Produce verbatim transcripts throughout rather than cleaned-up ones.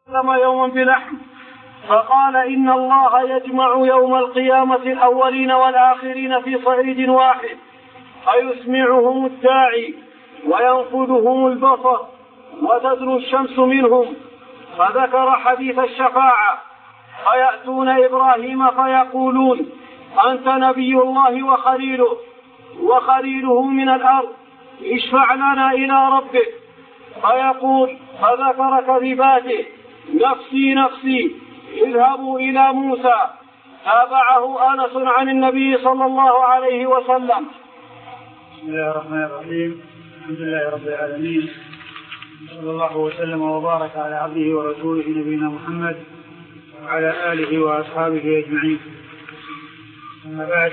يوما بلحم فقال إن الله يجمع يوم القيامة الأولين والآخرين في صعيد واحد فيسمعهم الداعي وينفذهم البصر وتدنو الشمس منهم. فذكر حديث الشفاعة فيأتون إبراهيم فيقولون أنت نبي الله وخليله وخليله من الأرض اشفع لنا إلى ربك فيقول فذكر كذباته نفسي نفسي اذهبوا إلى موسى. تابعه أنس عن النبي صلى الله عليه وسلم. بسم الله الرحمن الرحيم. الحمد لله رب العالمين صلى الله وسلم وبارك على عبده ورسوله نبينا محمد وعلى آله وأصحابه أجمعين. أما بعد،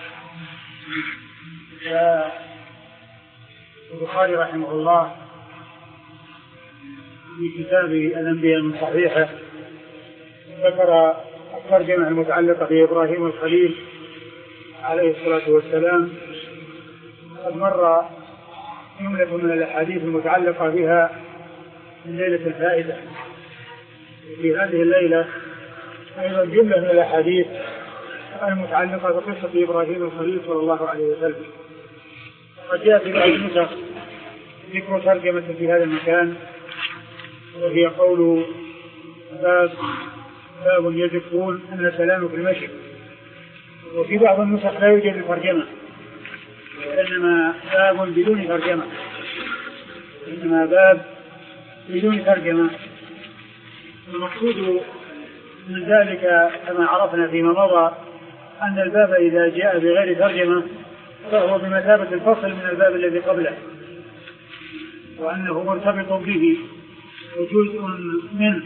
البخاري رحمه الله في كتابه الأنبياء من صحيحه ذكر الترجمة المتعلقة بإبراهيم الخليل عليه الصلاة والسلام. قد مر جملة من الأحاديث المتعلقة بها من ليلة الفائدة. في هذه الليلة أيضا جملة من الأحاديث المتعلقة بقصة إبراهيم الخليل صلى الله عليه وسلم. قد جاء في بعض النسخ ذكر ترجمة في هذا المكان، وهي قول باب باب يذكرون أن سلام في المشي. وفي بعض النسخ لا يوجد ترجمة، وإنما باب بدون ترجمة إنما باب بدون ترجمة. المقصود من ذلك كما عرفنا فيما مضى أن الباب إذا جاء بغير ترجمة فهو بمثابة الفصل من الباب الذي قبله، وأنه مرتبط به وجزء منه.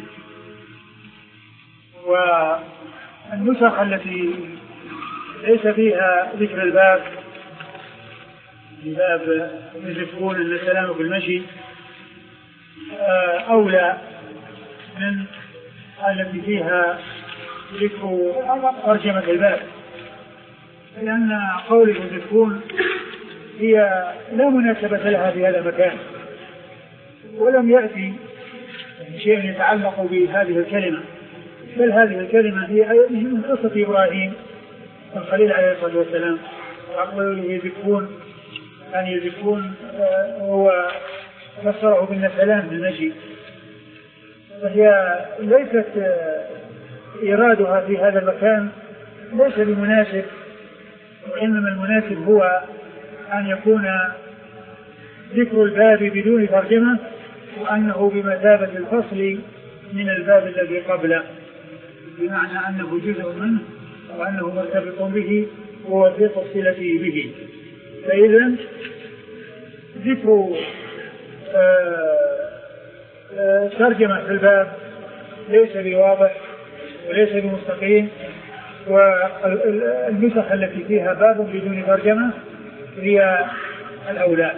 والنسخ التي ليس فيها ذكر الباب باب يذكرون أن السلام في المشي أولى من التي فيها ذكر ترجمة الباب، لأن قوله يذكرون هي لا مناسبة لها في هذا المكان، ولم يأتي شيء يتعلق بهذه الكلمة، بل هذه الكلمة هي من قصة إبراهيم الخليل عليه الصلاة والسلام. وقوله يذكرون أن يذكرون هو فسره بالسلام بالمشي، فهي ليست إرادها في هذا المكان ليس بمناسب، وإنما المناسب هو أن يكون ذكر الباب بدون ترجمة، وأنه بمثابة الفصل من الباب الذي قبله، بمعنى أنه جزء منه وأنه مرتبط به ووثيق الصلة به. فإذا ذكر ترجمة في الباب ليس بواضح وليس بمستقيم، والنسخ التي فيها باب بدون ترجمة هي الأولى.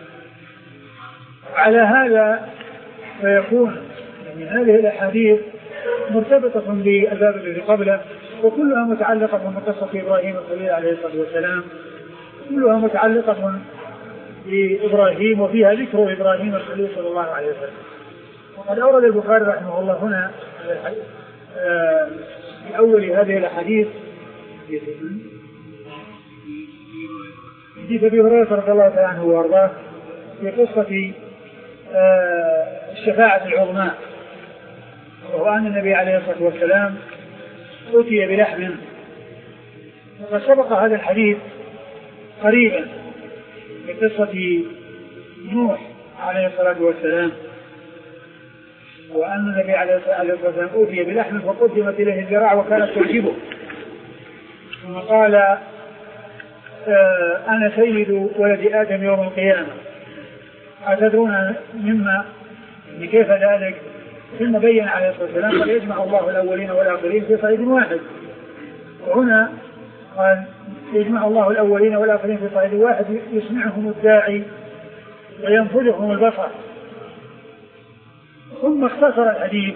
على هذا فيكون يعني هذه الأحاديث مرتبطة بالباب الذي قبله، وكلها متعلقة بقصة إبراهيم الخليل عليه الصلاة والسلام، كلها متعلقة بإبراهيم وفيها ذكر إبراهيم الخليل صلى الله عليه وسلم. وقد أورد البخاري رحمه الله هنا في أول هذه الأحاديث حديث أبي هريرة رضي الله تعالى عنه وأرضاه في قصة الشفاعة العظمى، وهو أن النبي عليه الصلاة والسلام أتي بلحم. وقد سبق هذا الحديث قريبا في قصة نوح عليه الصلاة والسلام، وأن النبي عليه الصلاة والسلام أتي بلحم فقدمت إليه الذراع وكانت تعجبه، ثم قال آه أنا سيد ولد آدم يوم القيامة، أتدرون مما كيف ذلك؟ ثم بين عليه الصلاة والسلام قال يجمع الله الأولين والآخرين في صعيد واحد. وهنا قال يجمع الله الأولين والآخرين في صعيد واحد يسمعهم الداعي وينفذهم البصر. ثم اختصر الحديث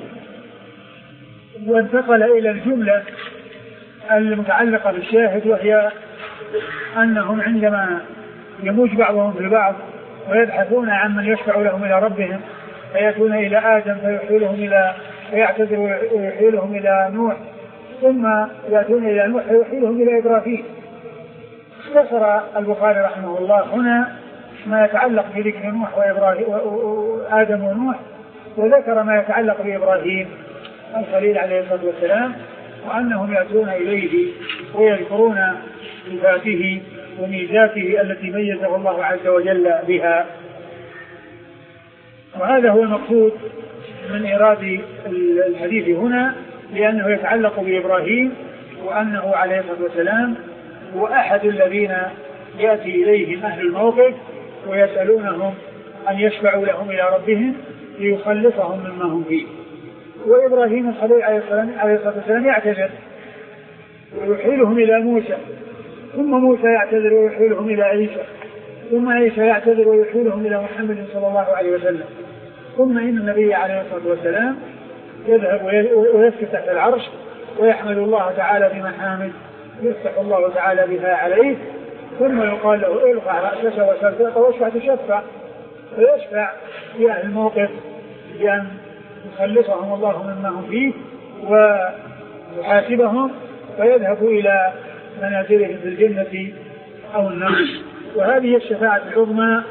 وانتقل إلى الجملة المتعلقة بالشاهد، وهي أنهم عندما يموج بعضهم في بعض ويبحثون عن من يشفع لهم إلى ربهم فيأتون إلى آدم فيحيلهم إلى فيعتذر ويحيلهم إلى نوح، ثم يأتون إلى نوح ويحيلهم إلى إبراهيم. اختصر البخاري رحمه الله هنا ما يتعلق بذكر نوح وإبراهيم وآدم ونوح، وذكر ما يتعلق بإبراهيم الخليل عليه الصلاة والسلام، وأنهم يأتون إليه ويذكرون صفاته وميزاته التي ميزه الله عز وجل بها. وهذا هو المقصود من إيراد الحديث هنا، لأنه يتعلق بإبراهيم، وأنه عليه الصلاة والسلام هو أحد الذين يأتي إليهم أهل الموقف ويسألونهم أن يشفعوا لهم إلى ربهم ليخلصهم مما هم فيه. وإبراهيم الخليل عليه الصلاة والسلام يعتذر ويحيلهم إلى موسى، ثم موسى يعتذر ويحيلهم إلى عيسى، ثم عيسى يعتذر ويحيلهم إلى محمد صلى الله عليه وسلم، ثم إن النبي عليه الصلاة والسلام يذهب ويسكت تحت العرش ويحمد الله تعالى بمحامد يفتح الله تعالى بها عليه، ثم يقال له ارفع رأسك وسل واشفع تشفع، فيشفع في أهل الموقف بأن يخلصهم الله مما هم فيه ويحاسبهم، فيذهب إلى منازلهم في الجنة أو النار. وهذه الشفاعة العظمى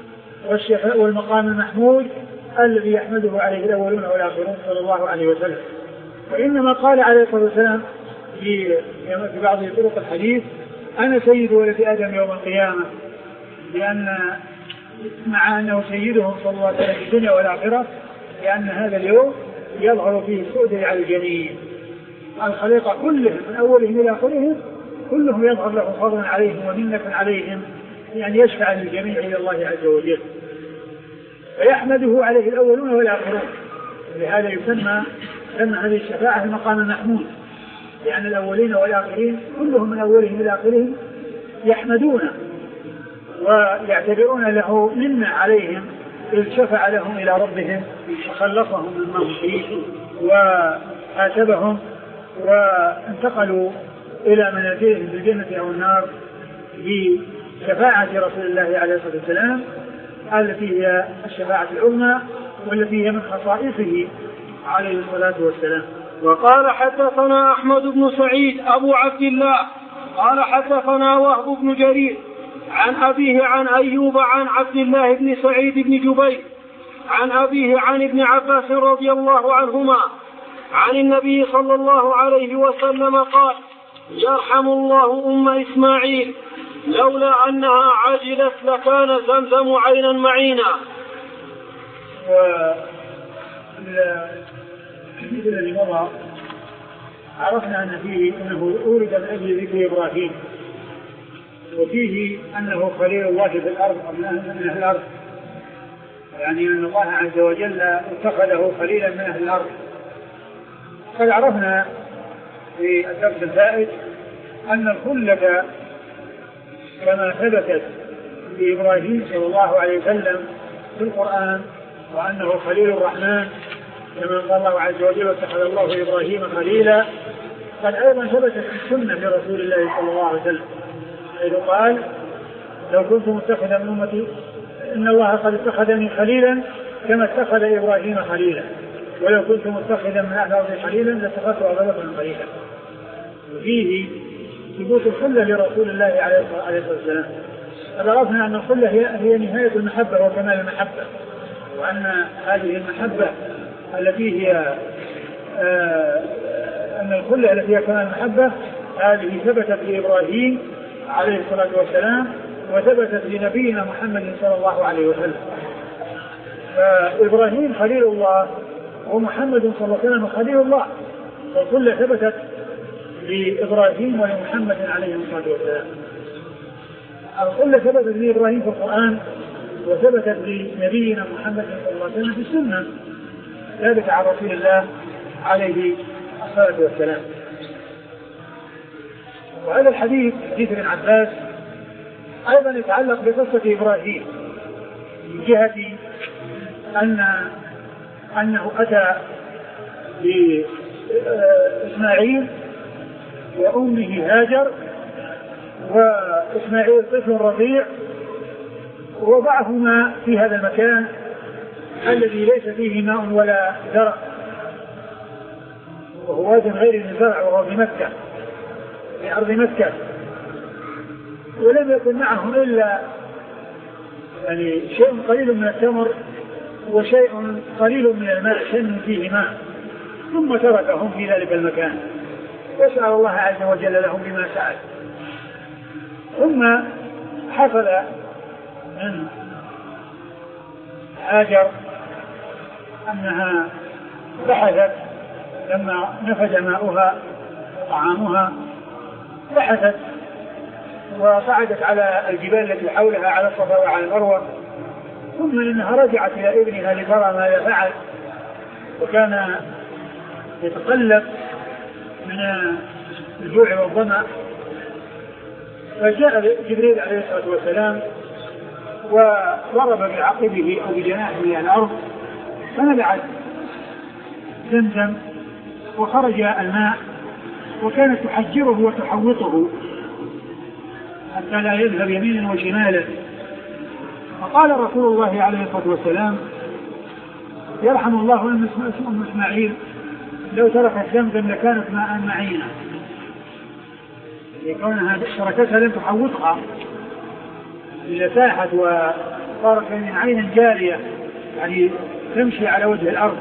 والمقام المحمود الذي يحمده عليه الأولون والآخرون صلى الله عليه وسلم. وإنما قال عليه الصلاة والسلام في بعض طرق الحديث أنا سيد ولد آدم يوم القيامة، لأن مع أنه سيدهم صلى الله عليه وسلم في الدنيا والآخرة، لأن هذا اليوم يظهر فيه السؤدد على الجميع، الخليقة كلهم من أولهم إلى آخرهم كلهم يظهر له فضل عليهم ومنة عليهم، يعني يشفع للجميع إلى الله عز وجل، فيحمده عليه الأولون والآخرون. لهذا يسمى سمى هذه الشفاعة المقام المحمود، لأن الأولين والآخرين كلهم من أولهم إلى آخرهم يحمدون ويعتبرون له منة عليهم إذ شفع لهم إلى ربهم وخلصهم مما هم فيه وآتبهم وانتقلوا إلى منازلهم في الجنة أو النار بشفاعة رسول الله عليه الصلاة والسلام التي هي الشفاعة العظمى والتي هي من خصائصه عليه الصلاة والسلام. وقال حدثنا أحمد بن سعيد أبو عبد الله قال حدثنا وهب بن جرير عن أبيه عن أيوب عن عبد الله بن سعيد بن جبير عن أبيه عن ابن عباس رضي الله عنهما عن النبي صلى الله عليه وسلم قال يرحم الله أم إسماعيل لولا أنها عجلت لكان زمزم عينا معينا. الحديث الذي مضى عرفنا أن فيه أنه أورد من أجل ذكر إبراهيم، وفيه أنه خليل الله في الأرض من أهل الأرض، يعني أن الله عز وجل اتخذه خليلا من أهل الأرض. قد عرفنا في الدرس الفائت أن الخلة كما ثبتت بإبراهيم صلى الله عليه وسلم في القرآن وأنه خليل الرحمن كما قال الله عز وجل اتخذ الله إبراهيم خليلا، قد أيضا ثبتت في السنة لرسول الله صلى الله عليه وسلم حيث قال لو كنت متخذا من أمتي إن الله قد اتخذني خليلا كما اتخذ إبراهيم خليلا، ولو كنت متخذا من أهل أرضي خليلا لاتخذت أبا بكر خليلا. وفيه ثبوت الخلة لرسول الله عليه الصلاة والسلام. عرفنا أن الخلة هي, هي نهاية المحبة وكمال المحبة، وأن هذه المحبة التي هي آه أن الخلة التي هي كمال المحبة هذه ثبتت لإبراهيم عليه الصلاة والسلام وثبتت لنبينا محمد صلى الله عليه وسلم. فإبراهيم خليل الله ومحمد صلى الله عليه وسلم خليل الله، والخلة ثبتت لإبراهيم ولمحمد عليه الصلاة والسلام. الخلة ثبتت لإبراهيم في القرآن وثبتت لنبينا محمد صلى الله عليه وسلم في السنة، ثابت عن رسول الله عليه الصلاة والسلام. وهذا الحديث حديث ابن عباس أيضا يتعلق بقصة إبراهيم من جهة أن أنه أتى بإسماعيل وأمه هاجر، وإسماعيل طفل رضيع، ووضعهما في هذا المكان الذي ليس فيه ماء ولا زرع، وهو واد غير ذي زرع وهو في مكة في أرض مكة، ولم يكن معهم إلا يعني شيء قليل من التمر وشيء قليل من الماء شن فيه ماء، ثم تركهم في ذلك المكان وسأل الله عز وجل لهم بما سأل. ثم حصل من هاجر أنها بحثت لما نفد ماؤها طعامها، بحثت وصعدت على الجبال التي حولها على الصفا وعلى المروة، ثم إنها رجعت إلى ابنها لترى ماذا فعل، وكان يتقلب من الجوع والظمأ. فجاء جبريل عليه الصلاة والسلام وضرب بعقبه أو بجناحه الأرض فنبعت زمزم وخرج الماء، وكانت تحجره وتحوطه حتى لا يذهب يمينا وشمالا. فقال رسول الله عليه الصلاة والسلام: يرحم الله أم إسماعيل لو تركت زمزم لكانت ماء معينا، لكونها تركتها لم تحوطها إذا ساحت وصارت من عين جارية يعني تمشي على وجه الأرض.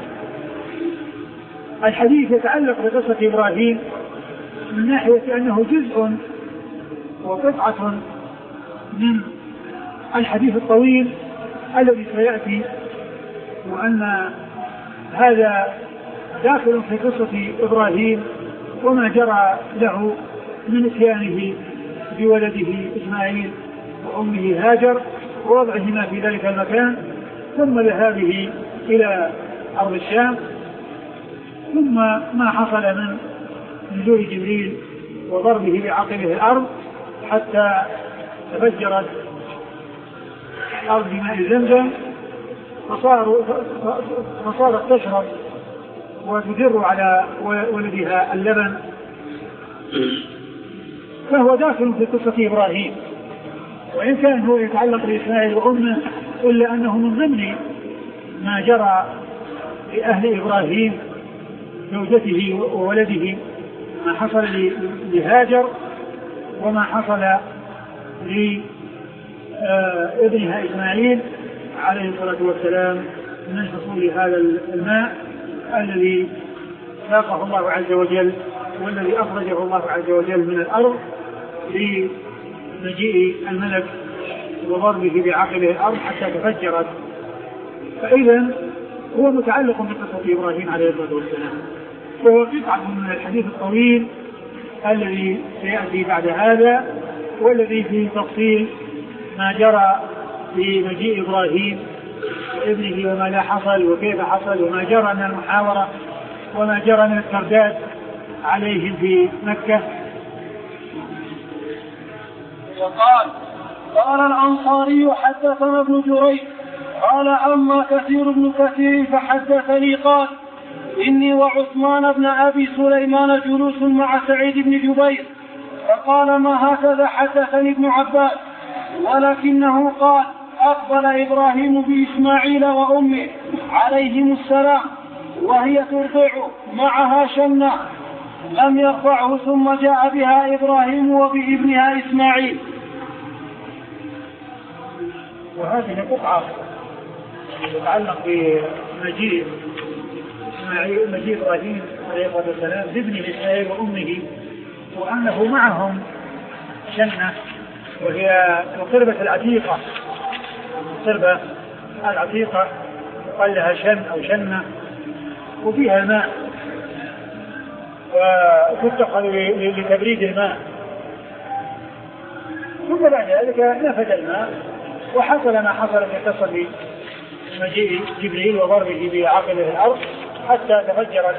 الحديث يتعلق بقصة إبراهيم من ناحية أنه جزء وقطعة من الحديث الطويل الذي سيأتي، وأن هذا داخل في قصة إبراهيم وما جرى له من اتيانه بولده إسماعيل وأمه هاجر ووضعهما في ذلك المكان، ثم ذهابه إلى أرض الشام، ثم ما حصل من نزول جبريل وضربه بعقبه الأرض حتى تفجرت أرض ماء زمزم فصارت تشرب وتدر على ولدها اللبن. فهو داخل في قصة إبراهيم، وإن كان هو يتعلق بإسماعيل وأمه إلا أنه من ضمن ما جرى لأهل إبراهيم زوجته وولده، ما حصل لهاجر وما حصل لابنها إسماعيل عليه الصلاة والسلام من حصول هذا الماء الذي ساقه الله عز وجل والذي أخرجه الله عز وجل من الأرض لمجيء الملك وضربه بعقبه الأرض حتى تفجرت. فإذا هو متعلق بقصة إبراهيم عليه الصلاة والسلام، وهو قطعة من الحديث الطويل الذي سيأتي بعد هذا، والذي فيه تفصيل ما جرى في مجيء إبراهيم وابنه وما لا حصل وكيف حصل، وما جرى من المحاورة وما جرى من الترداد عليهم في مكة. وقال: قال الأنصاري: حدثنا ابن جريج قال: أما كثير بن كثير فحدثني قال: إني وعثمان بن أبي سليمان جلوس مع سعيد بن جبير، فقال: ما هكذا حدثني ابن عباس، ولكنه قال: أقبل إبراهيم بإسماعيل وأمه عليهم السلام وهي ترضع معها شنة، لم يرفعه، ثم جاء بها إبراهيم وبابنها إسماعيل. وهذه قطعة تتعلق بمجيء إسماعيل مجيء إبراهيم عليه الصلاة والسلام بابنه إسماعيل وأمه، وأنه معهم شنة وهي القربة العتيقة، القربة العتيقة يقال لها شن أو شنة، وفيها الماء وتتخذ لتبريد الماء. ثم بعد ذلك نفد الماء وحصل ما حصل في قصة مجيء جبريل وضربه بعقبه الأرض حتى تفجرت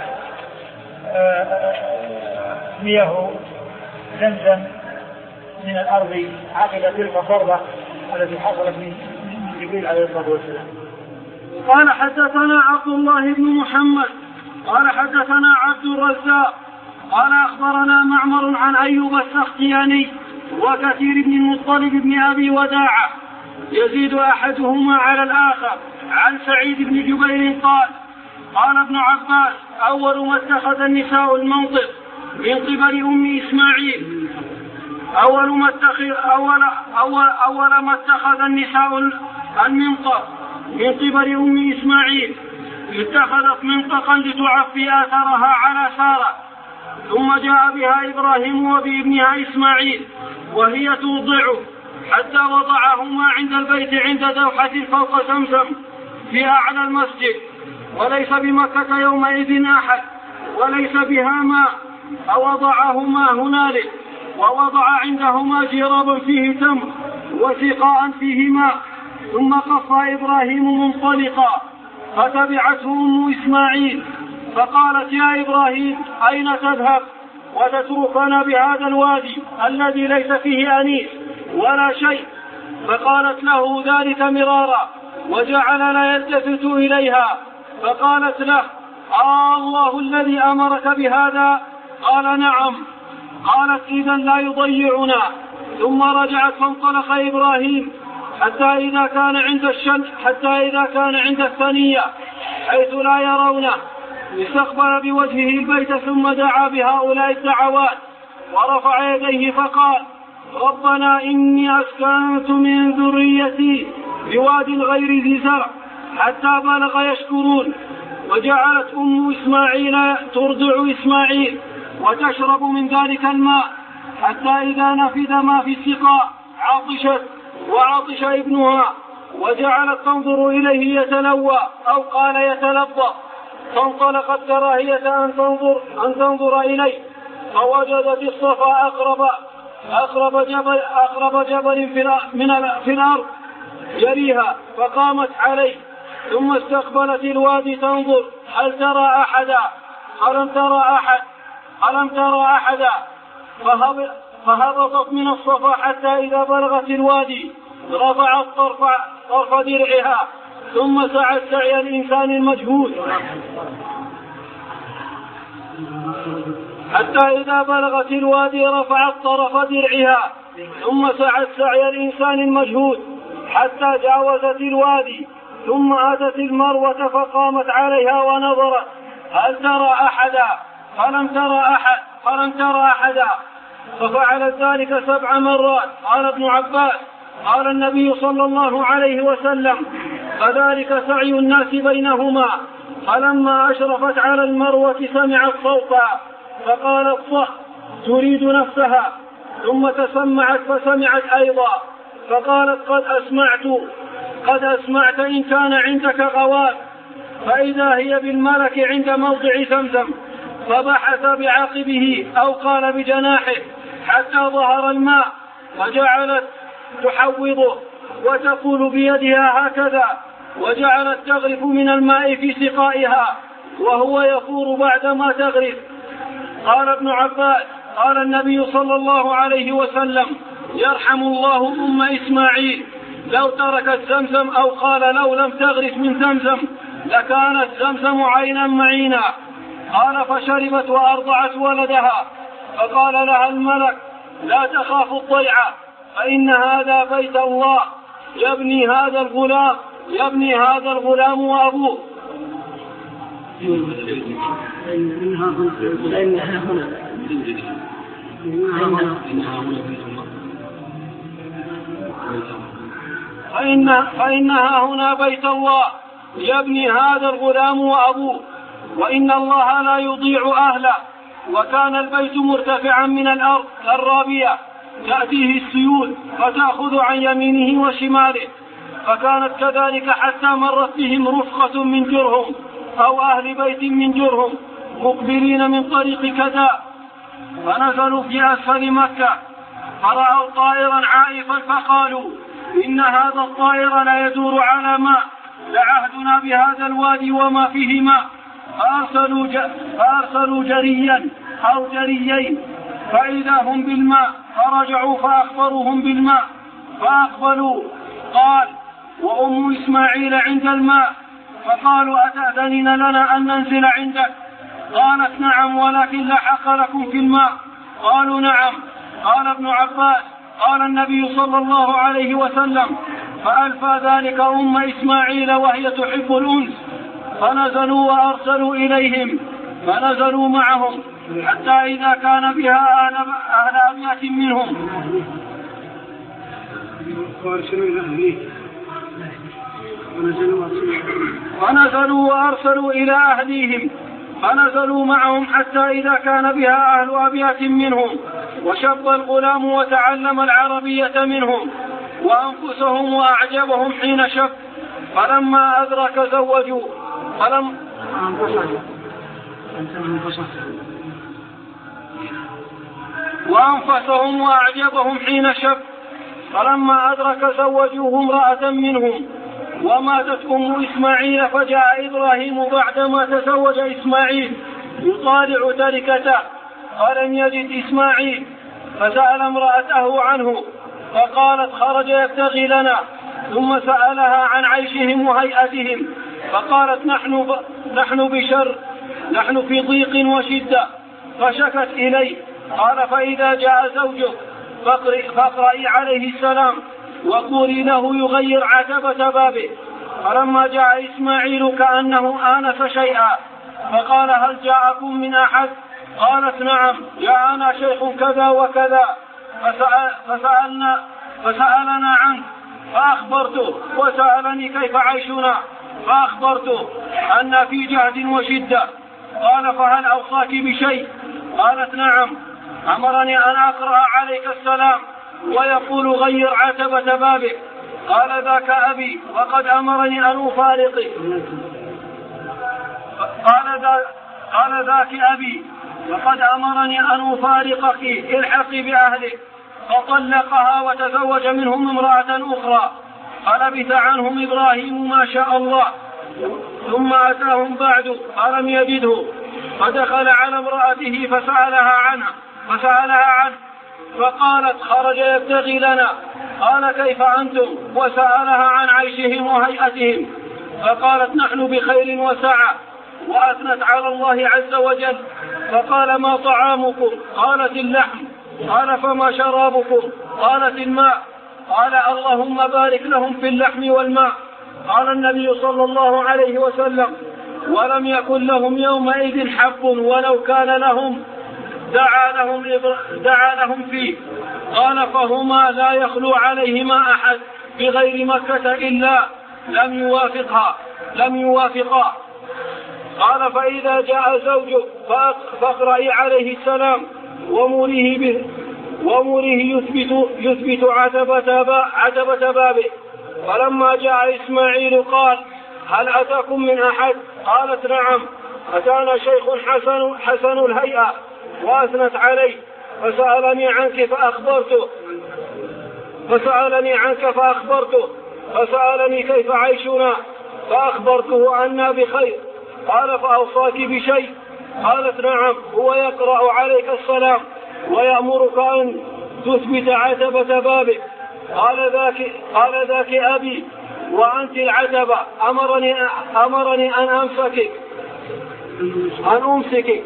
مياه زمزم من الأرض عقب تلك الضربة التي حصلت من جبريل عليه الصلاة والسلام. قال: حدثنا عبد الله بن محمد قال: حدثنا عبد الرزاق قال: أخبرنا معمر عن أيوب السختياني وكثير بن المطلب بن أبي وداعة يزيد أحدهما على الآخر عن سعيد بن جبير قال: قال ابن عباس: أول ما اتخذ النساء المنطق من قبل أم إسماعيل أول ما اتخذ أول أول أول ما اتخذ النساء المنطق من قبل أم إسماعيل اتخذت منطقا لتعفي آثارها على سارة، ثم جاء بها إبراهيم وبابنها إسماعيل وهي توضعه حتى وضعهما عند البيت عند دوحة فوق زمزم في أعلى المسجد، وليس بمكة يومئذ أحد وليس بها ماء، فوضعهما هنالك، ووضع عندهما جرابا فيه تمر وسقاء فيه ماء، ثم قف إبراهيم منطلقا، فتبعته أم إسماعيل فقالت: يا إبراهيم أين تذهب وتتركنا بهذا الوادي الذي ليس فيه أنيس ولا شيء؟ فقالت له ذلك مرارا وجعل لا يلتفت إليها، فقالت له: آه الله الذي أمرك بهذا؟ قال: نعم. قالت: إذن لا يضيعنا. ثم رجعت فانطلق إبراهيم حتى إذا كان عند الشن حتى إذا كان عند الثنية حيث لا يرونه استقبل بوجهه البيت، ثم دعا بهؤلاء الدعوات ورفع يديه فقال: ربنا إني أسكنت من ذريتي بواد غير ذي زرع حتى بلغ يشكرون. وجعلت أم إسماعيل ترضع إسماعيل وتشرب من ذلك الماء حتى إذا نفذ ما في السقاء عطشت وعطش ابنها، وجعلت تنظر إليه يتلوى أو قال يتلبى، فانطلقت كراهية أن تنظر, أن تنظر إليه، فوجدت الصفا أقرب, أقرب جبل, أقرب جبل في الأرض جريها، فقامت عليه، ثم استقبلت الوادي تنظر هل ترى أحدا، فلم ترى أحد فلم ترى أحدا فهبطت من الصفا حتى إذا بلغت الوادي رفعت طرف, طرف درعها، ثم سعت سعي الإنسان المجهود حتى إذا بلغت الوادي رفعت طرف درعها، ثم سعت سعي الإنسان المجهود حتى جاوزت الوادي، ثم أتت المروة فقامت عليها ونظرت هل ترى أحدا، فلم ترى أحد فلم ترى أحدا ففعلت ذلك سبع مرات. قال ابن عباس: قال النبي صلى الله عليه وسلم: فذلك سعي الناس بينهما. فلما أشرفت على المروة سمعت صوتا فقالت: صح، تريد نفسها، ثم تسمعت فسمعت أيضا فقالت: قد أسمعت قد أسمعت إن كان عندك غواب. فإذا هي بالملك عند موضع زمزم، فبحث بعقبه أو قال بجناحه حتى ظهر الماء، وجعلت تحوضه وتقول بيدها هكذا، وجعلت تغرف من الماء في سقائها وهو يفور بعدما تغرف. قال ابن عباس: قال النبي صلى الله عليه وسلم: يرحم الله أم إسماعيل، لو تركت زمزم أو قال لو لم تغرف من زمزم لكانت زمزم عينا معينا. قال: فشربت وأرضعت ولدها، فقال لها الملك: لا تخاف الضيعة، فإن هذا بيت الله، يبني هذا الغلام يبني هذا الغلام وأبوه. فإن فإنها هنا بيت الله، يبني هذا الغلام وأبوه، وإن الله لا يضيع أهله. وكان البيت مرتفعا من الأرض كالرابية، تأتيه السيول فتأخذ عن يمينه وشماله، فكانت كذلك حتى مرت بهم رفقة من جرهم أو أهل بيت من جرهم مقبلين من طريق كذا، فنزلوا في أسفل مكة فرأوا طائرا عائفا فقالوا: إن هذا الطائر لا يدور على ماء، لعهدنا بهذا الوادي وما فيه ماء. فأرسلوا, ج... فأرسلوا جريا أو جريين فإذا هم بالماء، فرجعوا فأخبروهم بالماء فأقبلوا. قال: وأم إسماعيل عند الماء، فقالوا: أتأذنين لنا أن ننزل عندك؟ قالت: نعم، ولكن لا حق لكم في الماء. قالوا: نعم. قال ابن عباس: قال النبي صلى الله عليه وسلم: فألفى ذلك أم إسماعيل وهي تحب الأنس، فنزلوا وأرسلوا إليهم فنزلوا معهم حتى إذا كان بها أهل, أهل أبيات منهم فنزلوا وأرسلوا إلى أهليهم فنزلوا معهم حتى إذا كان بها أهل أبيات منهم وشب الغلام وتعلم العربية منهم وأنفسهم وأعجبهم حين شب فلما أدرك زوجوا فلم وأنفسهم وأعجبهم حين شب فلما أدرك زوجوه امرأة منهم وماتت أم إسماعيل فجاء إبراهيم بعدما تزوج إسماعيل يطالع تركته فلم يجد إسماعيل فسأل امرأته عنه فقالت خرج يبتغي لنا ثم سألها عن عيشهم وهيئتهم فقالت نحن, ب... نحن بشر نحن في ضيق وشدة فشكت إليه قال فإذا جاء زوجك فاقرئي عليه السلام وقولي له يغير عتبة بابه. فلما جاء إسماعيل كأنه آنس شيئا فقال هل جاءكم من أحد؟ قالت نعم جاءنا شيخ كذا وكذا فسأل فسألنا فسألنا عنه فأخبرته وسألني كيف عيشنا فأخبرته أن في جهد وشدة. قال فهل أوصاك بشيء؟ قالت نعم أمرني أن أقرأ عليك السلام ويقول غير عتبة بابك. قال ذاك أبي وقد أمرني أن أفارقك. قال, ذا قال ذاك أبي وقد أمرني أن أفارقك الحقي بأهلك. فطلقها وتزوج منهم امرأة أخرى فلبث عنهم إبراهيم ما شاء الله ثم أتاهم بعد فلم يجده فدخل على امرأته فسألها عنها فسألها عنه فقالت خرج يبتغي لنا. قال كيف أنتم؟ وسألها عن عيشهم وهيئتهم فقالت نحن بخير وسعة وأثنت على الله عز وجل. فقال ما طعامكم؟ قالت اللحم. قال فما شرابكم؟ قالت الماء. قال اللهم بارك لهم في اللحم والماء. قال النبي صلى الله عليه وسلم ولم يكن لهم يومئذ حب ولو كان لهم دعا لهم, دعا لهم فيه. قال فهما لا يخلو عليهما أحد بغير مكة إلا لم يوافقها لم يوافقا. قال فإذا جاء زوجك فاقرئي عليه السلام ومره به ومره يثبت, يثبت عتبة, عتبة بابه. فلما جاء إسماعيل قال هل أتاكم من أحد؟ قالت نعم أتانا شيخ حسن, حسن الهيئة وأثنت عليه فسألني عنك فأخبرته فسألني عنك فأخبرته فسألني كيف عيشنا فأخبرته أننا بخير. قال فأوصاك بشيء؟ قالت نعم هو يقرأ عليك السلام ويأمرك أن تثبت عتبة بابك. قال ذاك, قال ذاك أبي وأنت العتبة أمرني, أمرني أن أمسكك أن أمسكك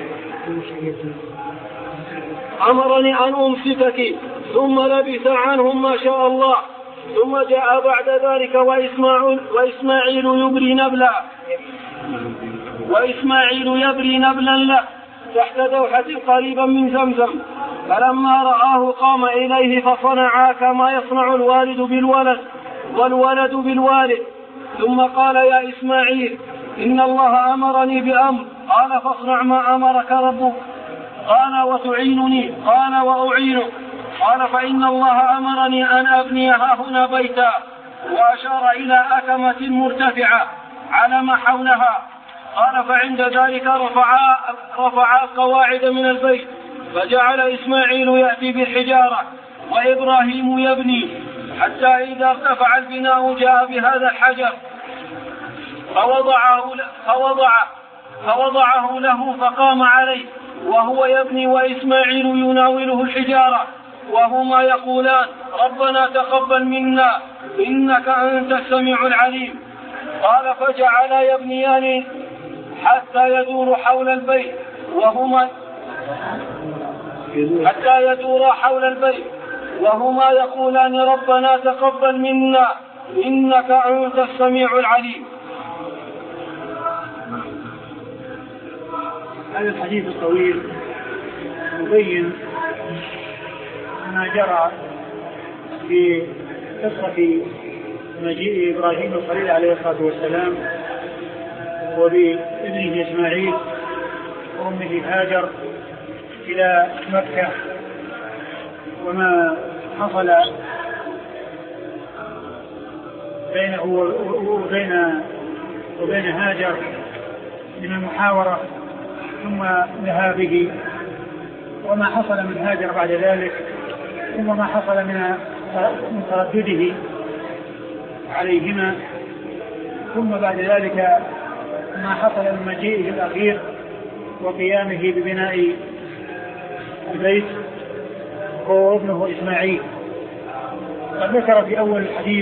أمرني أن أمسكك. ثم لبث عنهم ما شاء الله ثم جاء بعد ذلك وإسماعيل, وإسماعيل يبري نبلا وإسماعيل يبري نبلا له تحت دوحة قريبا من زمزم. فلما رآه قام إليه فصنعا كما يصنع الوالد بالولد والولد بالوالد. ثم قال يا إسماعيل إن الله أمرني بأمر. قال فاصنع ما أمرك ربك. قال وتعينني؟ قال وأعينك. قال فإن الله أمرني أن أبني هنا بيتا وأشار إلى أكمة مرتفعة على ما حولها. قال فعند ذلك رفعا, رفعا قواعد من البيت فجعل إسماعيل يأتي بالحجارة وإبراهيم يبني حتى إذا ارتفع البناء جاء بهذا الحجر فوضعه, فوضع فوضعه له فقام عليه وهو يبني وإسماعيل يناوله الحجارة وهما يقولان ربنا تقبل منا إنك أنت السميع العليم. قال فجعل يبنيان حتى يدور حول البيت وهما حتى يدور حول البيت وهما يقولان ربنا تقبل منا إنك أنت السميع العليم. هذا الحديث الطويل يبين ما جرى في قصة مجيء إبراهيم الخليل عليه الصلاة والسلام وبابنه إسماعيل وأمه هاجر إلى مكة، وما حصل بينه وبين وبين هاجر من المحاورة ثم ذهابه، وما حصل من هاجر بعد ذلك، ثم ما حصل من تردده عليهما، ثم بعد ذلك ما حصل من مجيئه الأخير وقيامه ببناء البيت هو ابنه إسماعيل. قد ذكر في أول الحديث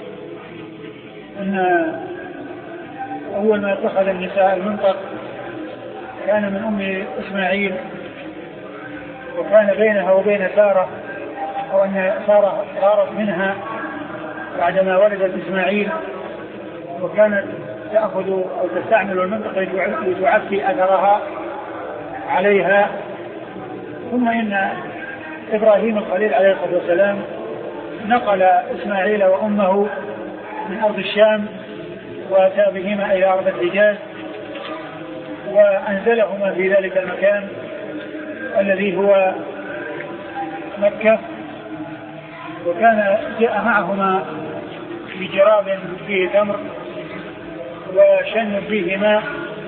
أن أول ما اتخذ النساء المنطق كان من أم إسماعيل، وكان بينها وبين سارة، أو أن سارة غارت منها بعدما ولدت إسماعيل، وكانت تأخذ أو تستعمل المنطق لتعفي أثرها عليها. ثم إن إبراهيم الخليل عليه الصلاة والسلام نقل إسماعيل وأمه من أرض الشام وأتى بهما إلى أرض الحجاز، وأنزلهما في ذلك المكان الذي هو مكة، وكان جاء معهما بجراب فيه تمر وشن فيه ماء،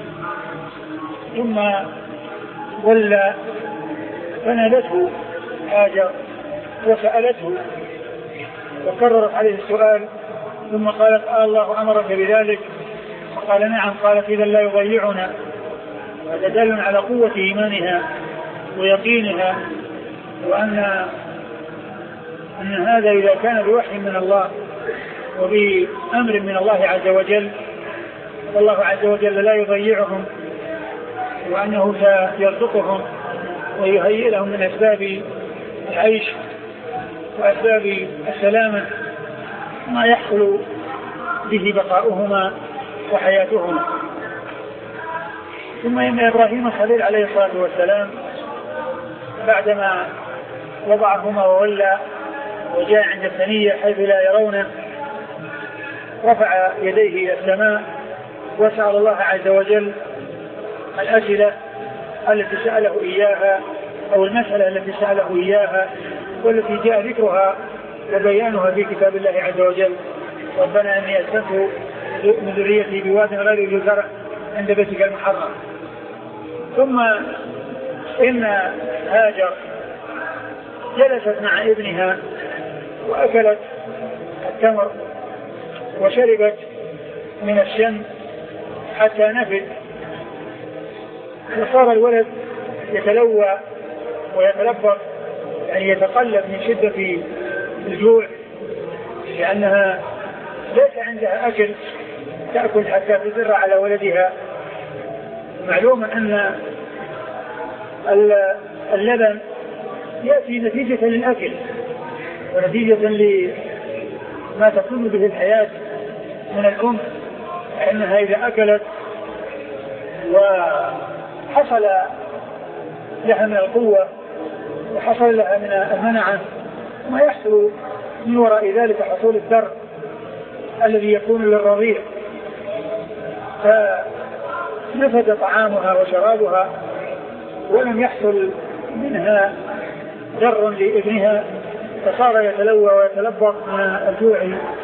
ثم ولى فنادته هاجر وسألته وكررت عليه السؤال، ثم قالت آه الله أمرك بذلك؟ فقال نعم. قالت إذا لا يضيعنا. هذا دل على قوة إيمانها ويقينها، وأن أن هذا إذا كان بوحي من الله وبأمر من الله عز وجل، والله عز وجل لا يضيعهم، وأنه سيرزقهم ويهيئ لهم من أسباب العيش وأسباب السلامة ما يحصل به بقاؤهما وحياتهما. ثم إن إبراهيم الخليل عليه الصلاة والسلام بعدما وضعهما وولى وجاء عند الثنية حيث لا يرونه، رفع يديه إلى السماء وسأل الله عز وجل الأسئلة التي سأله إياها، أو المسألة التي سأله إياها والتي جاء ذكرها وبيانها في كتاب الله عز وجل: ربنا إني أسكنت من ذريتي بواد غير ذي زرع عند بيتك المحرم. ثم إن هاجر جلست مع ابنها وأكلت التمر وشربت من الشن حتى نفد، وصار الولد يتلوى ويتلبط، يعني يتقلب من شدة الجوع، لأنها ليس عندها أكل تأكل حتى تدر على ولدها. معلوم أن اللبن يأتي نتيجة للأكل ونتيجة لما تكون به الحياة من الأم، فإنها إذا أكلت وحصل لها من القوة وحصل لها من المنعة ما يحصل من وراء ذلك حصول الدر الذي يكون للرضيع، فنفد طعامها وشرابها ولم يحصل منها در لابنها، فصار يتلوى ويتلبط من الجوع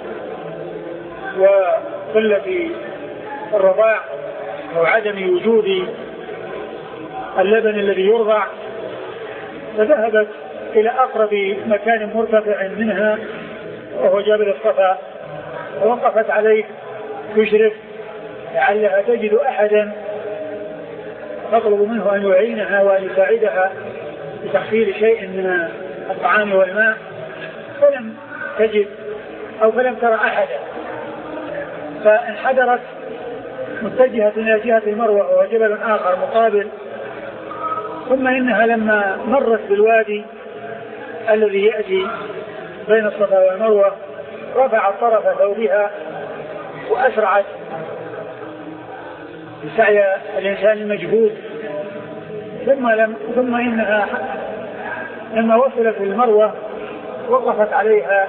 وقلة الرضاع أو عدم وجود اللبن الذي يرضع، فذهبت إلى أقرب مكان مرتفع منها وهو جبل الصفا، ووقفت عليه تشرف لعلها تجد أحدا تطلب منه أن يعينها وأن يساعدها بتحصيل شيء من الطعام والماء، فلم تجد أو فلم ترى أحدا، فانحدرت متجهة إلى جهة المروة وهو جبل آخر مقابل. ثم إنها لما مرت بالوادي الذي يأتي بين الصفا والمروة رفعت طرف ثوبها وأسرعت بسعي الإنسان المجهود ثم لم ثم إنها لما وصلت المروة وقفت عليها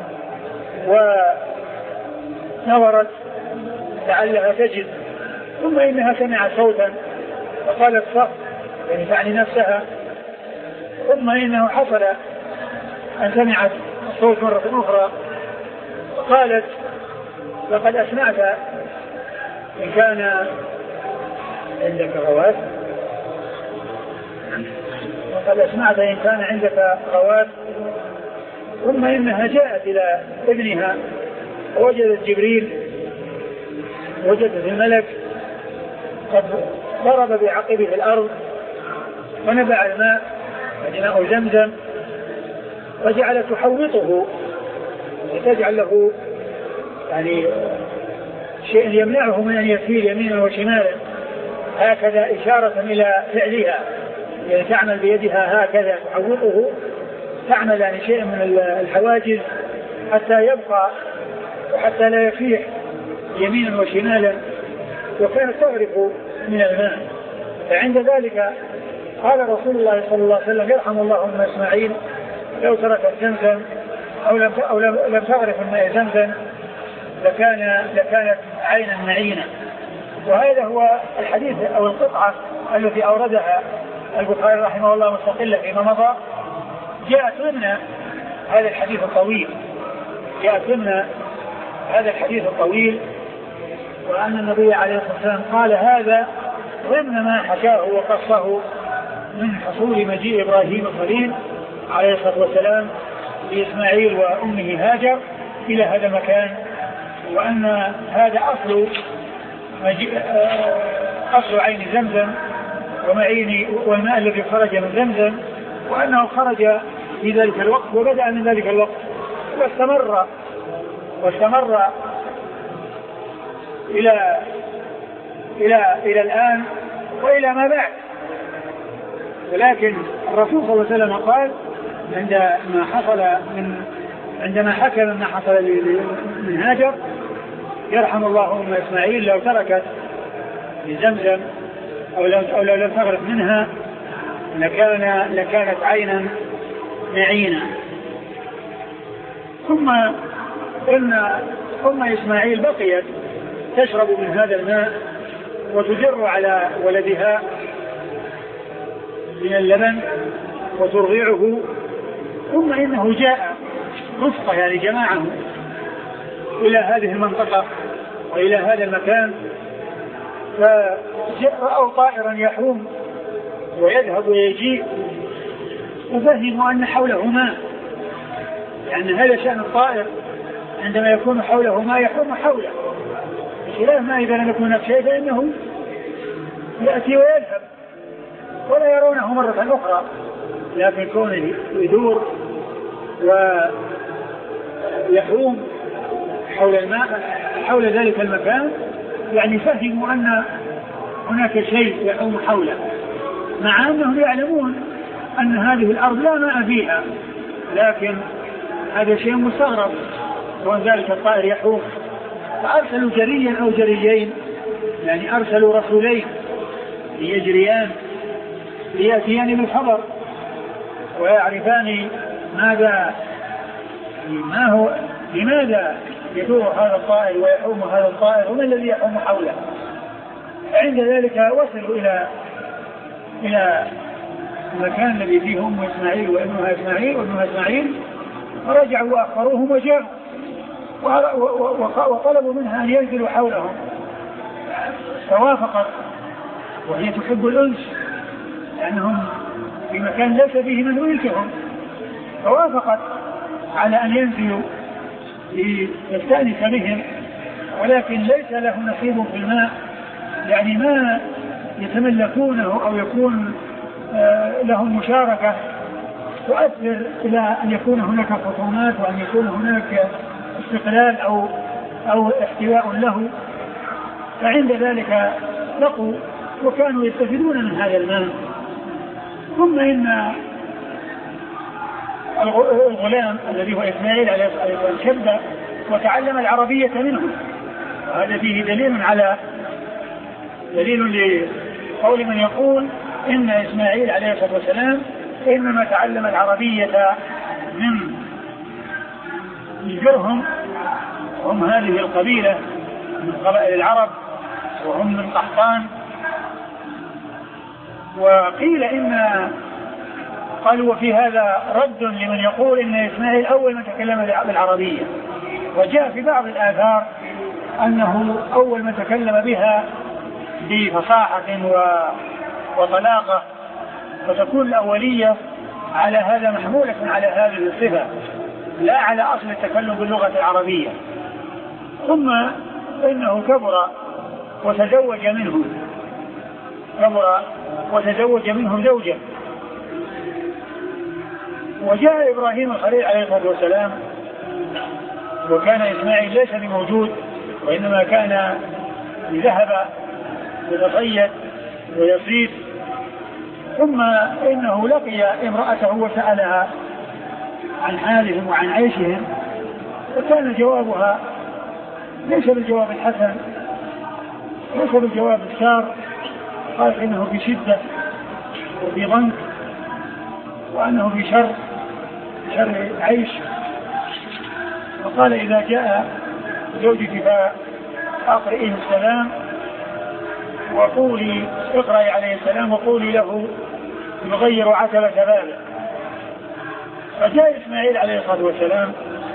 ونظرت لعلها تجد، ثم إنها سمعت صوتا فقالت صف، يعني تعني نفسها. ثم إنه حصل أن سمعت الصوت مرة أخرى فقالت لقد أسمعت إن كان عندك غواث، وقد أسمعت إن كان عندك غواث. ثم إنها جاءت إلى ابنها ووجدت جبريل، وجدت الملك قد ضرب بعقبه في الأرض ونبع الماء، يعني ماء زمزم، وجعلت تحوطه وتجعل له يعني شيء يمنعه من أن يسير يمينا وشمالا، هكذا إشارة إلى فعلها، يعني تعمل بيدها هكذا تحوطه، تعمل يعني شيء من الحواجز حتى يبقى وحتى لا يفيح يمينا وشمالا، وكانت تغرف من الماء. فعند ذلك قال رسول الله صلى الله عليه وسلم يرحم الله أم إسماعيل لو تركت زمزم أو لم أو لم تغرف الماء زمزم لكان لكانت عينا معينا. وهذا هو الحديث أو القطعة التي أوردها البخاري رحمه الله مستقلة فيما مضى، جاءت ضمن هذا الحديث الطويل جاءت ضمن هذا الحديث الطويل وأن النبي عليه الصلاة والسلام قال هذا ضمن ما حكاه وقصه من حصول مجيء إبراهيم الخليل عليه الصلاة والسلام لإسماعيل وأمه هاجر إلى هذا المكان، وأن هذا أصل أصل عين زمزم ومعين والماء الذي خرج من زمزم، وأنه خرج في ذلك الوقت وبدأ من ذلك الوقت واستمر واستمر إلى إلى إلى الآن وإلى ما بعد. ولكن الرسول صلى الله عليه وسلم قال عندما حصل من عندما حكى ما حصل من هاجر يرحم الله أم إسماعيل لو تركت لزمزم أو لو, أو لو لم تغرق منها لكان لكانت عينا معينا. ثم إن أم إسماعيل بقيت تشرب من هذا الماء وتجر على ولدها من اللبن وترضعه. ثم إنه جاء رفقة يعني جماعة إلى هذه المنطقة وإلى هذا المكان، فرأوا طائرا يحوم ويذهب ويجيء وفهموا أن حوله ماء، يعني هذا شأن الطائر عندما يكون حوله ماء يحوم حوله، بخلاف ما إذا لم يكن شيء فإنه يأتي ويذهب ولا يرونه مرة أخرى، لكن كونه يدور ويحوم حول الماء حول ذلك المكان يعني فهموا أن هناك شيء يحوم حوله، مع أنهم يعلمون أن هذه الأرض لا ماء فيها، لكن هذا شيء مستغرب وأن ذلك الطائر يحوم. فأرسلوا جريا أو جريين، يعني أرسلوا رسولين ليجريان ليأتيان بالخبر ويعرفان ماذا ما هو لماذا يدور هذا الطائر ويحوم هذا الطائر وما الذي يحوم حوله. عند ذلك وصلوا إلى إلى المكان الذي فيه أم إسماعيل وابنها إسماعيل وابنها إسماعيل، ورجعوا وأخروهم وجاءوا وطلبوا منها أن ينزلوا حولهم، فوافقت وهي تحب الأنس لأنهم في مكان ليس فيه من يلكهم، فوافقت على أن ينزلوا ليستأنس بهم، ولكن ليس له نصيب في الماء، يعني ما يتملكونه أو يكون لهم مشاركة تؤثر إلى أن يكون هناك خصومات وأن يكون هناك استقلال أو أو احتواء له. فعند ذلك لقوا وكانوا يستفيدون من هذا الماء. ثم إن الغلام الذي هو إسماعيل عليه الصلاة والسلام شب وتعلم العربية منه، وهذا فيه دليل على دليل لقول من يقول إن إسماعيل عليه الصلاة والسلام إنما تعلم العربية من جرهم، هم هذه القبيلة من قبائل العرب وهم من قحطان. وقيل إن قالوا وفي هذا رد لمن يقول إن إسماعيل أول من تكلم بالعربية، وجاء في بعض الآثار أنه أول من تكلم بها بفصاحة وطلاقة، فتكون الأولية على هذا محمولة على هذه الصفة لا على أصل التكلم باللغة العربية. ثم إنه كبر وتزوج منه كبر وتزوج منه زوجة. وجاء إبراهيم الخليل عليه الصلاة والسلام وكان إسماعيل ليس بموجود، وإنما كان ذهب يتصيد ويصيد. ثم إنه لقي امرأته وسألها عن حالهم وعن عيشهم، وكان جوابها ليس بالجواب الحسن، ليس بالجواب السار. قال إنه في شدة وفي ضنك وأنه في شر شر عيش. وقال إذا جاء زوجك فأقرئيه السلام وقولي اقرأي عليه السلام وقولي له يغير عتبة بابه. فجاء إسماعيل عليه الصلاة والسلام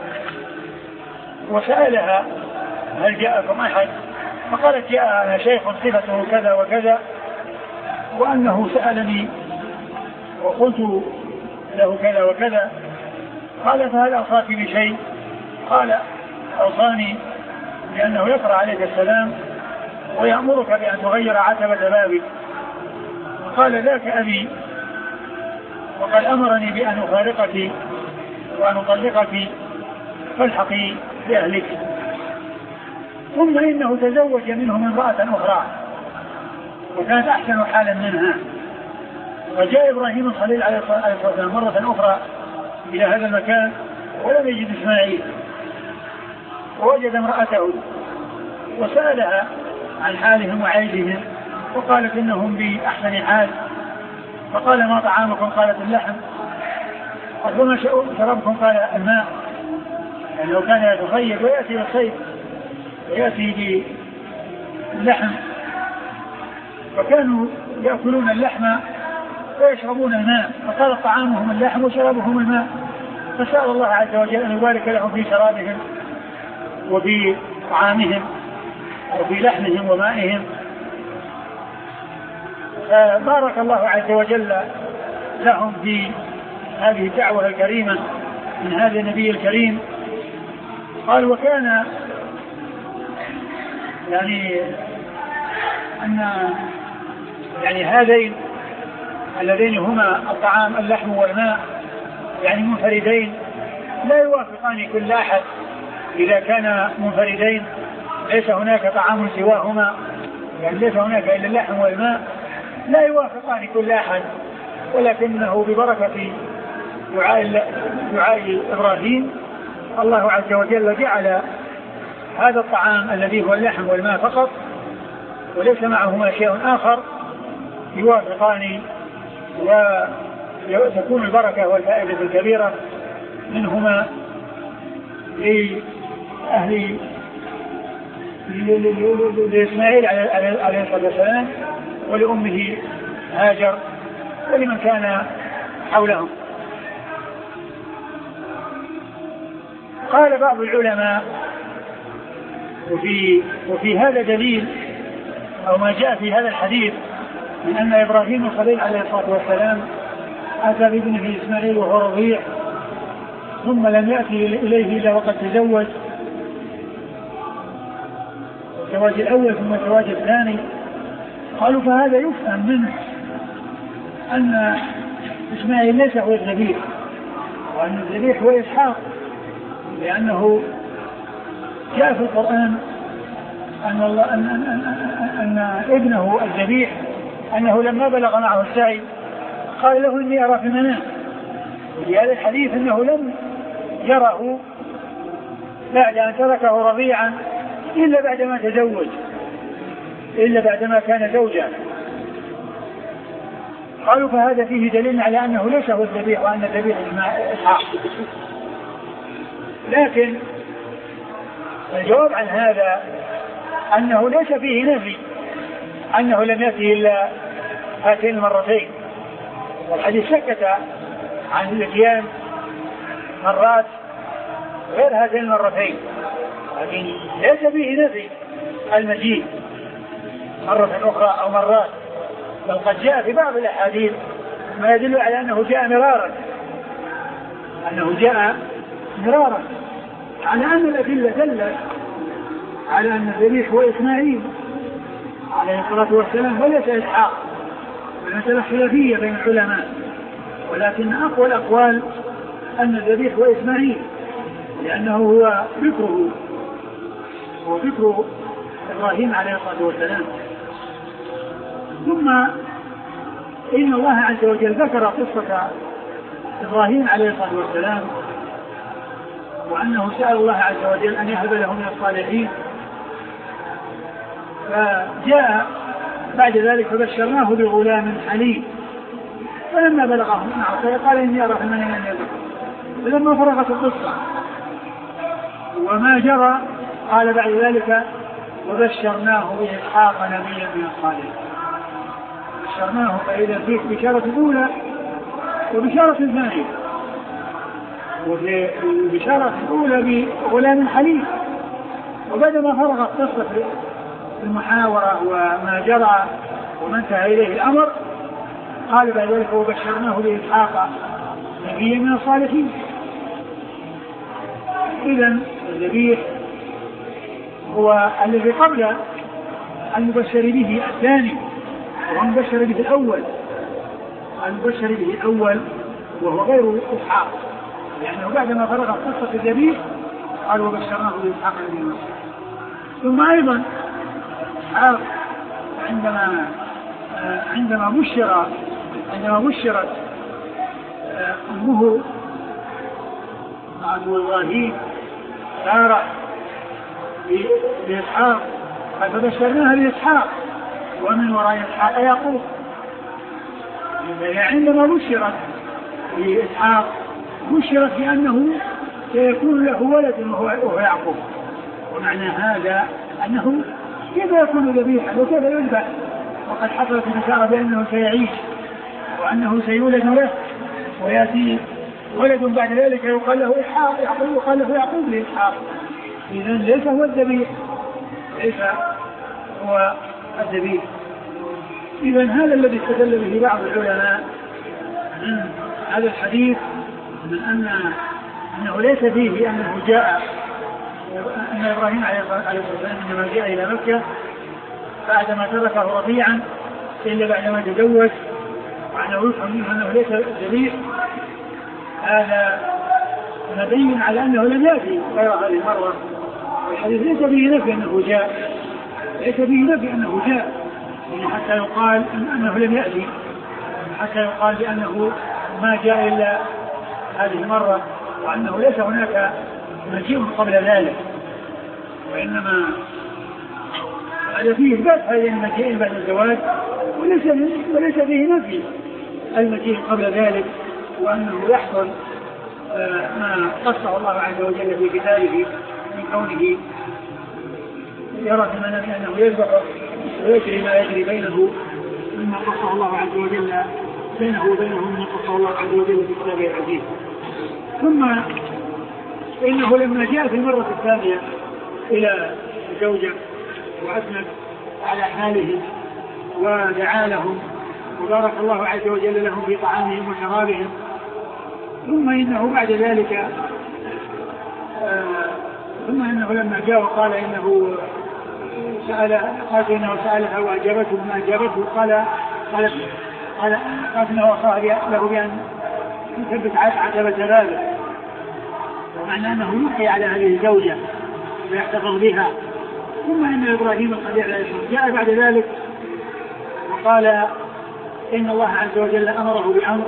وسألها هل جاءكم أحد؟ فقالت جاءنا شيخ صفته كذا وكذا وأنه سألني وقلت له كذا وكذا. قال فهل أوصاك بشيء؟ قال أوصاني بأنه يقرأ عليك السلام ويأمرك بأن تغير عتبة بابك. قال ذاك أبي وقد أمرني بأن أفارقك وأن أطلقك فالحقي بأهلك. ثم إنه تزوج منهم امرأة أخرى وكانت أحسن حالا منها. وجاء إبراهيم الخليل عليه الصلاة والسلام مرة أخرى إلى هذا المكان ولم يجد إسماعيل، ووجد امرأته وسألها عن حالهم وعيشهم، وقالت إنهم بأحسن حال. فقال ما طعامكم؟ قالت اللحم. قال وما شربكم؟ قال الماء. يعني لو كان يتصيد ويأتي بالصيد ويأتي باللحم، فكانوا يأكلون اللحم ويشربون الماء، فقال طعامهم اللحم وشرابهم الماء. فسأل الله عز وجل أن يبارك لهم في شرابهم وفي طعامهم وفي لحمهم ومائهم. فبارك الله عز وجل لهم في هذه الدعوة الكريمة من هذا النبي الكريم. قال وكان يعني أن يعني هذين اللذين هما الطعام اللحم والماء يعني منفردين لا يوافقان كل أحد. إذا كان منفردين ليس هناك طعام سواهما، يعني ليس هناك إلا اللحم والماء، لا يوافقان كل أحد. ولكنه ببركة دعاء دعاء إبراهيم الله عز وجل جعل هذا الطعام الذي هو اللحم والماء فقط وليس معهما شيء آخر يوافقان، وتكون البركة والفائدة الكبيرة منهما لأهل لإسماعيل عليه الصلاة والسلام ولأمه هاجر ولمن كان حولهم. قال بعض العلماء وفي, وفي هذا دليل أو ما جاء في هذا الحديث من أن إبراهيم الخليل عليه الصلاة والسلام أتى بابنه إسماعيل وهو رضيع ثم لم يأتي إليه إلا وقد تزوج الزواج الأول ثم الزواج الثاني. قالوا فهذا يفهم منه أن إسماعيل ليس هو الذبيح وأن الذبيح هو إسحاق، لأنه جاء في القرآن أن, الله أن, أن, أن, أن ابنه الذبيح أنه لما بلغ معه السعي قال له إني أرى في المنام. وفي هذا الحديث أنه لم يره بعد أن تركه رضيعا إلا بعدما تزوج إلا بعدما كان زوجا. قالوا فهذا فيه دليل على أنه ليس هو الذبيح وأن الذبيح إسحاق. لكن الجواب عن هذا أنه ليس فيه نفي أنه لم يأتي إلا هاتين المرتين، والحديث سكت عن الاتيان مرات غير هاتين المرتين، لكن ليس فيه نفي المجيء مرة أخرى أو مرات، بل قد جاء في بعض الأحاديث ما يدل على أنه جاء مرارا أنه جاء مرارا على أن الأدلة دلت على أن الذبيح هو إسماعيل عليه الصلاة والسلام وليس إسحاق. المسألة خلافية بين العلماء، ولكن أقوى الأقوال أن الذبيح هو إسماعيل لأنه هو ذكره هو ذكر إبراهيم عليه الصلاة والسلام. ثم إن الله عز وجل ذكر قصة إبراهيم عليه الصلاة والسلام وأنه سأل الله عز وجل أن يهب له من الصالحين، فجاء بعد ذلك فبشرناه بغلام حليم، فلما بلغه قال إني أرى من أن يذكر. فلما فرغت القصة وما جرى قال بعد ذلك وبشرناه بإسحاق نبيا من الصالحين. بشرناه فإذا فيه بشارة الأولى وبشارة الثانية، وفي البشارة الأولى بغلام حليم، وبعدما فرغت قصة المحاورة وما جرى وما انتهى إليه الأمر قال بعد ذلك وبشرناه بإسحاق نبيا من الصالحين. إذن الذبيح هو الذي قبل المبشر به الثاني، وهو المبشر به الأول المبشر به الأول وهو غير إسحاق، لأنه بعدما فرغ قصة الذبيح قال وبشرناه بإسحاق نبيا من الصالحين. ثم أيضا إسحاق عندما عندما بشر عندما بشرت أمه أبو إبراهيم سارة بإسحاق فبشرناها بإسحاق ومن وراء إسحاق يعقوب. عندما بشرت بإسحاق بشرت بأنه سيكون له ولد وهو يعقوب، ومعنى هذا أنه كيف يكون ذبيحا وكيف يذبح وقد حصلت البشارة بأنه سيعيش وأنه سيولد له ويأتي ولد بعد ذلك يقال له إسحاق يعقوب يقال له يعقوب لإسحاق. إذن ليس هو الذبيح ليس هو الذبيح. إذن هذا الذي استدل به بعض العلماء من هذا الحديث من أن أنه ليس فيه أنه جاء أن إبراهيم عليه الصلاة والسلام عندما جاء إلى مكة بعدما تركه رضيعا إلا بعدما تزوج وأنه يفهم منه أنه ليس ذبيح، هذا مبين على أنه لم يأتي غير هذه المرة. والحديث ليس فيه نفي أنه جاء ليس فيه نفي أنه جاء يعني حتى يقال أنه لم يأتي، حتى يقال بأنه ما جاء إلا هذه المرة وأنه ليس هناك مجيء قبل ذلك، وإنما هذا فيه إثبات هذه المجيء بعد الزواج وليس وليس فيه نفي المجيء قبل ذلك، وأنه يحصل ما قصه الله عز وجل في كتابه من كونه يرى في المنام أنه يذبح ويجري ما يجري بينه مما قصه الله عز وجل بينه وبينه مما قصه الله عز وجل في كتابه العزيز. ثم إنه لما جاء في المرة الثانية إلى الزوجة وأثنت على حالهم ودعا لهم وبارك الله عز وجل لهم في طعامهم وشرابهم، ثم إنه بعد ذلك آه ثم إنه لما جاء وقال إنه سأل قال إنه سألها وأجابته ما أجابته قال قال قال إنه أخاه له بأن يثبت عتبة ذلك، ومعنى أنه يحيي على هذه الزوجة ويحتفظ بها. ثم إن إبراهيم الخليل عليه السلام جاء بعد ذلك وقال إن الله عز وجل أمره بأمر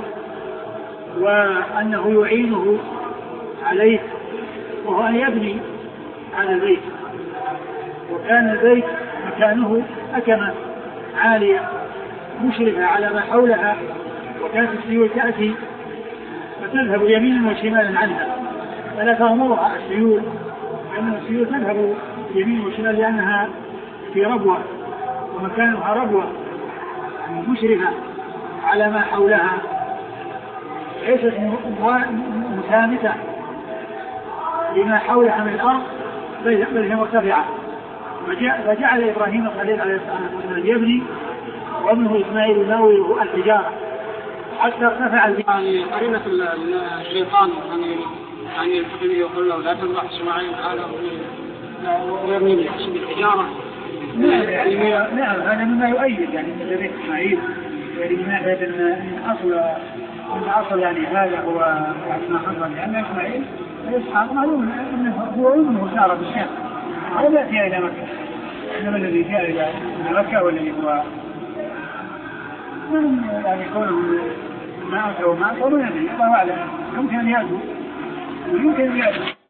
وأنه يعينه عليه وهو أن يبني هذا البيت، وكان البيت مكانه أكمة عالية مشرفة على ما حولها وكانت السيول تأتي فتذهب يمينا وشمالا عنها، فلا تغمرها السيول، لأن السيول تذهب يمين وشمال لأنها في ربوة ومكانها ربوة مشرفة على ما حولها، ليست مثابتة لما حولها من الأرض بل هي مرتفعة. فجعل إبراهيم الخليل عليه السلام يبني وابنه إسماعيل يناوله الحجارة حتى ارتفع البناء. يعني قرينة الشيطان يعني يعني الحكم يقول له لا تذبح إسماعيل هذا ويبني بالحجارة. نعم نعم هذا مما يؤيد يعني من ذبح إسماعيل، يعني من ناحية أن أصل أن أصل يعني هذا هو ما حصل، لأن إسماعيل إسحاق معلوم أنه هو أمه سارة بالشام ولا يأتي إلى مكة، إنما الذي جاء إلى مكة والذي هو من يعني كونه ما أتوا ما أتوا ما يدري الله أعلم، يمكن أن يأتوا ويمكن أن يأتوا.